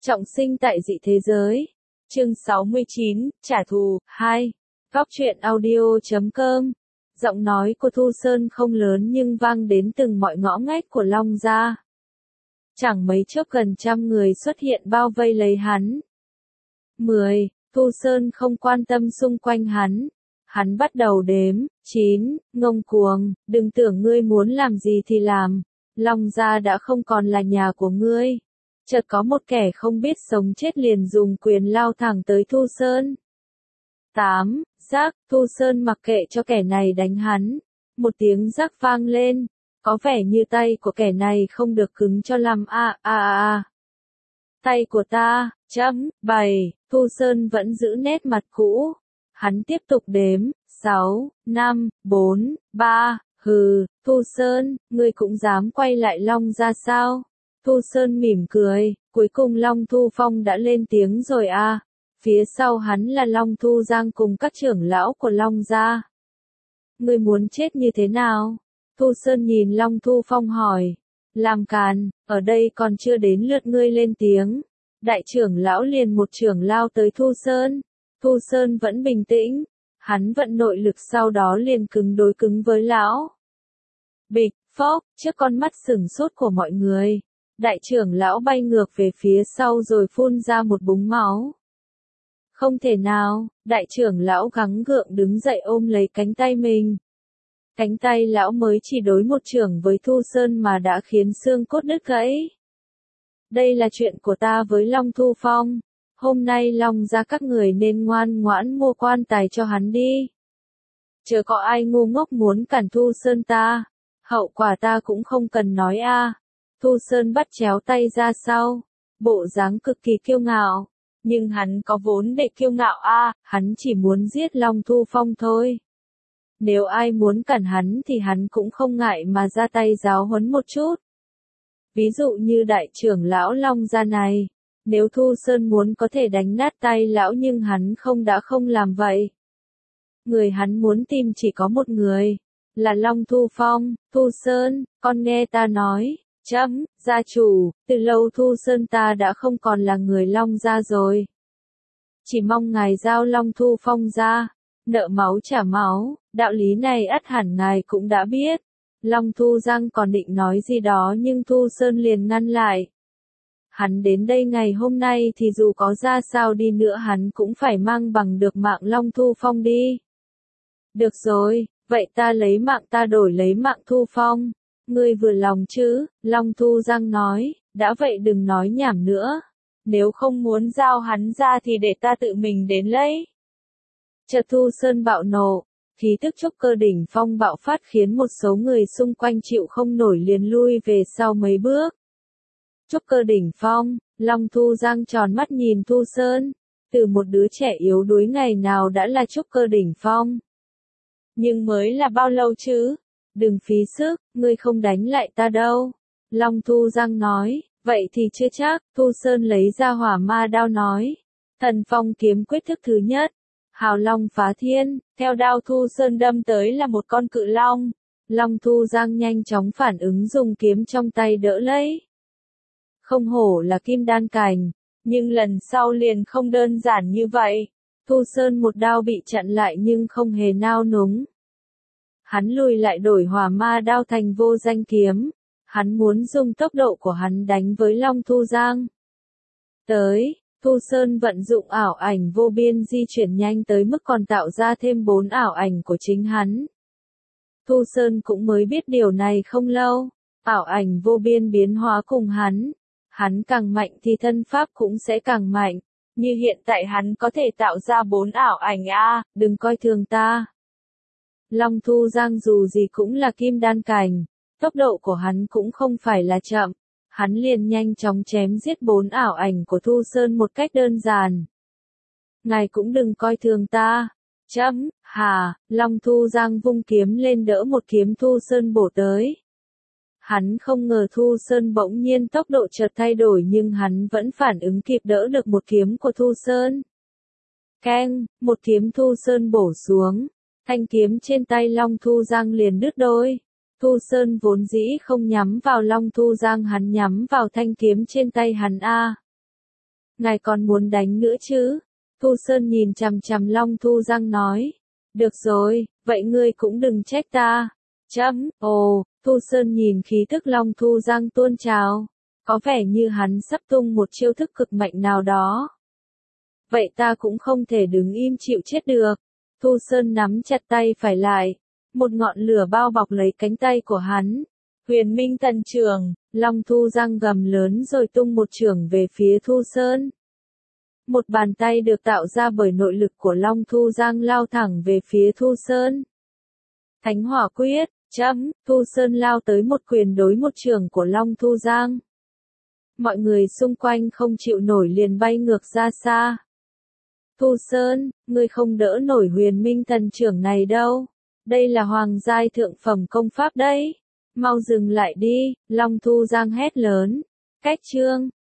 Trọng sinh tại dị thế giới. Chương 69, trả thù, 2. Góc truyện audio.com. Giọng nói của Thu Sơn không lớn nhưng vang đến từng mọi ngõ ngách của Long gia. Chẳng mấy chốc gần trăm người xuất hiện bao vây lấy hắn. 10. Thu Sơn không quan tâm xung quanh hắn. Hắn bắt đầu đếm. 9. Ngông cuồng, đừng tưởng ngươi muốn làm gì thì làm. Long gia đã không còn là nhà của ngươi. Chợt có một kẻ không biết sống chết liền dùng quyền lao thẳng tới Thu Sơn. 8. Rác, Thu Sơn mặc kệ cho kẻ này đánh hắn. Một tiếng rác vang lên. Có vẻ như tay của kẻ này không được cứng cho lắm Tay của ta, 7. Thu Sơn vẫn giữ nét mặt cũ. Hắn tiếp tục đếm. 6, 5, 4, 3, hừ, Thu Sơn, ngươi cũng dám quay lại Long ra sao? Thu Sơn mỉm cười, cuối cùng Long Thu Phong đã lên tiếng rồi à. Phía sau hắn là Long Thu Giang cùng các trưởng lão của Long gia. Ngươi muốn chết như thế nào? Thu Sơn nhìn Long Thu Phong hỏi. Làm càn, ở đây còn chưa đến lượt ngươi lên tiếng. Đại trưởng lão liền một trưởng lao tới Thu Sơn. Thu Sơn vẫn bình tĩnh. Hắn vận nội lực sau đó liền cứng đối cứng với lão. Bịch, phốc, trước con mắt sửng sốt của mọi người. Đại trưởng lão bay ngược về phía sau rồi phun ra một búng máu. Không thể nào, đại trưởng lão gắng gượng đứng dậy ôm lấy cánh tay mình. Cánh tay lão mới chỉ đối một chưởng với Thu Sơn mà đã khiến xương cốt đứt gãy. Đây là chuyện của ta với Long Thu Phong. Hôm nay Long ra các người nên ngoan ngoãn mua quan tài cho hắn đi. Chớ có ai ngu ngốc muốn cản Thu Sơn ta. Hậu quả ta cũng không cần nói a. Thu Sơn bắt chéo tay ra sau. Bộ dáng cực kỳ kiêu ngạo. Nhưng hắn có vốn để kiêu ngạo a, hắn chỉ muốn giết Long Thu Phong thôi. Nếu ai muốn cản hắn thì hắn cũng không ngại mà ra tay giáo huấn một chút. Ví dụ như đại trưởng lão Long gia này. Nếu Thu Sơn muốn có thể đánh nát tay lão nhưng hắn không làm vậy. Người hắn muốn tìm chỉ có một người. Là Long Thu Phong. Thu Sơn, con nghe ta nói. Gia chủ, từ lâu Thu Sơn ta đã không còn là người Long gia rồi. Chỉ mong ngài giao Long Thu Phong ra. Nợ máu trả máu, đạo lý này ắt hẳn ngài cũng đã biết. Long Thu Giang còn định nói gì đó nhưng Thu Sơn liền ngăn lại. Hắn đến đây ngày hôm nay thì dù có ra sao đi nữa hắn cũng phải mang bằng được mạng Long Thu Phong đi. Được rồi, vậy ta lấy mạng ta đổi lấy mạng Thu Phong. Ngươi vừa lòng chứ? Long Thu Giang nói, đã vậy đừng nói nhảm nữa. Nếu không muốn giao hắn ra thì để ta tự mình đến lấy. Chợt Thu Sơn bạo nộ, khí tức trúc cơ đỉnh phong bạo phát khiến một số người xung quanh chịu không nổi liền lui về sau mấy bước. Trúc cơ đỉnh phong, Long Thu Giang tròn mắt nhìn Thu Sơn, từ một đứa trẻ yếu đuối ngày nào đã là trúc cơ đỉnh phong. Nhưng mới là bao lâu chứ? Đừng phí sức, ngươi không đánh lại ta đâu. Long Thu Giang nói, vậy thì chưa chắc. Thu Sơn lấy ra hỏa ma đao nói. Thần phong kiếm quyết thức thứ nhất. Hào long phá thiên, theo đao Thu Sơn đâm tới là một con cự long. Long Thu Giang nhanh chóng phản ứng dùng kiếm trong tay đỡ lấy. Không hổ là kim đan cảnh, nhưng lần sau liền không đơn giản như vậy. Thu Sơn một đao bị chặn lại nhưng không hề nao núng. Hắn lùi lại đổi hỏa ma đao thành vô danh kiếm. Hắn muốn dùng tốc độ của hắn đánh với Long Thu Giang. Tới, Thu Sơn vận dụng ảo ảnh vô biên di chuyển nhanh tới mức còn tạo ra thêm 4 ảo ảnh của chính hắn. Thu Sơn cũng mới biết điều này không lâu. Ảo ảnh vô biên biến hóa cùng hắn. Hắn càng mạnh thì thân pháp cũng sẽ càng mạnh. Như hiện tại hắn có thể tạo ra 4 ảo ảnh a, đừng coi thường ta. Long Thu Giang dù gì cũng là kim đan cảnh, tốc độ của hắn cũng không phải là chậm. Hắn liền nhanh chóng chém giết 4 ảo ảnh của Thu Sơn một cách đơn giản. Ngài cũng đừng coi thường ta. Long Thu Giang vung kiếm lên đỡ một kiếm Thu Sơn bổ tới. Hắn không ngờ Thu Sơn bỗng nhiên tốc độ chợt thay đổi nhưng hắn vẫn phản ứng kịp đỡ được một kiếm của Thu Sơn. Keng, một kiếm Thu Sơn bổ xuống. Thanh kiếm trên tay Long Thu Giang liền đứt đôi. Thu Sơn vốn dĩ không nhắm vào Long Thu Giang, hắn nhắm vào thanh kiếm trên tay hắn a. ngài còn muốn đánh nữa chứ? Thu Sơn nhìn chằm chằm Long Thu Giang nói. Được rồi, vậy ngươi cũng đừng trách ta. Chấm, ồ, Thu Sơn nhìn khí thức Long Thu Giang tuôn trào. Có vẻ như hắn sắp tung một chiêu thức cực mạnh nào đó. Vậy ta cũng không thể đứng im chịu chết được. Thu Sơn nắm chặt tay phải lại. Một ngọn lửa bao bọc lấy cánh tay của hắn. Huyền Minh Thần Chưởng, Long Thu Giang gầm lớn rồi tung một chưởng về phía Thu Sơn. Một bàn tay được tạo ra bởi nội lực của Long Thu Giang lao thẳng về phía Thu Sơn. Thánh Hỏa Quyết, chấm, Thu Sơn lao tới một quyền đối một chưởng của Long Thu Giang. Mọi người xung quanh không chịu nổi liền bay ngược ra xa. Thu Sơn, ngươi không đỡ nổi Huyền Minh Thần Chưởng này đâu. Đây là hoàng giai thượng phẩm công pháp đấy. Mau dừng lại đi, Long Thu Giang hét lớn. Cách chương